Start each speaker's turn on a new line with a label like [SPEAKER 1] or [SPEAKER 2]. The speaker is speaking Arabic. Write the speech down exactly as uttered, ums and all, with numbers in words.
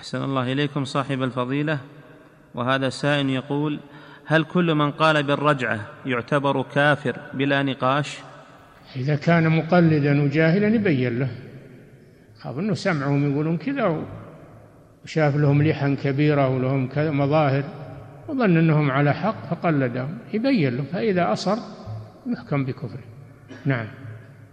[SPEAKER 1] أحسن الله إليكم صاحب الفضيلة. وهذا سائل يقول: هل كل من قال بالرجعة يعتبر كافر بلا نقاش؟
[SPEAKER 2] إذا كان مقلدا وجاهلا يبين له، خاف أنه سمعهم يقولون كذا وشاف لهم لحن كبيرة ولهم كذا مظاهر وظن أنهم على حق فقلدهم، يبين له، فإذا أصر يحكم بكفره. نعم.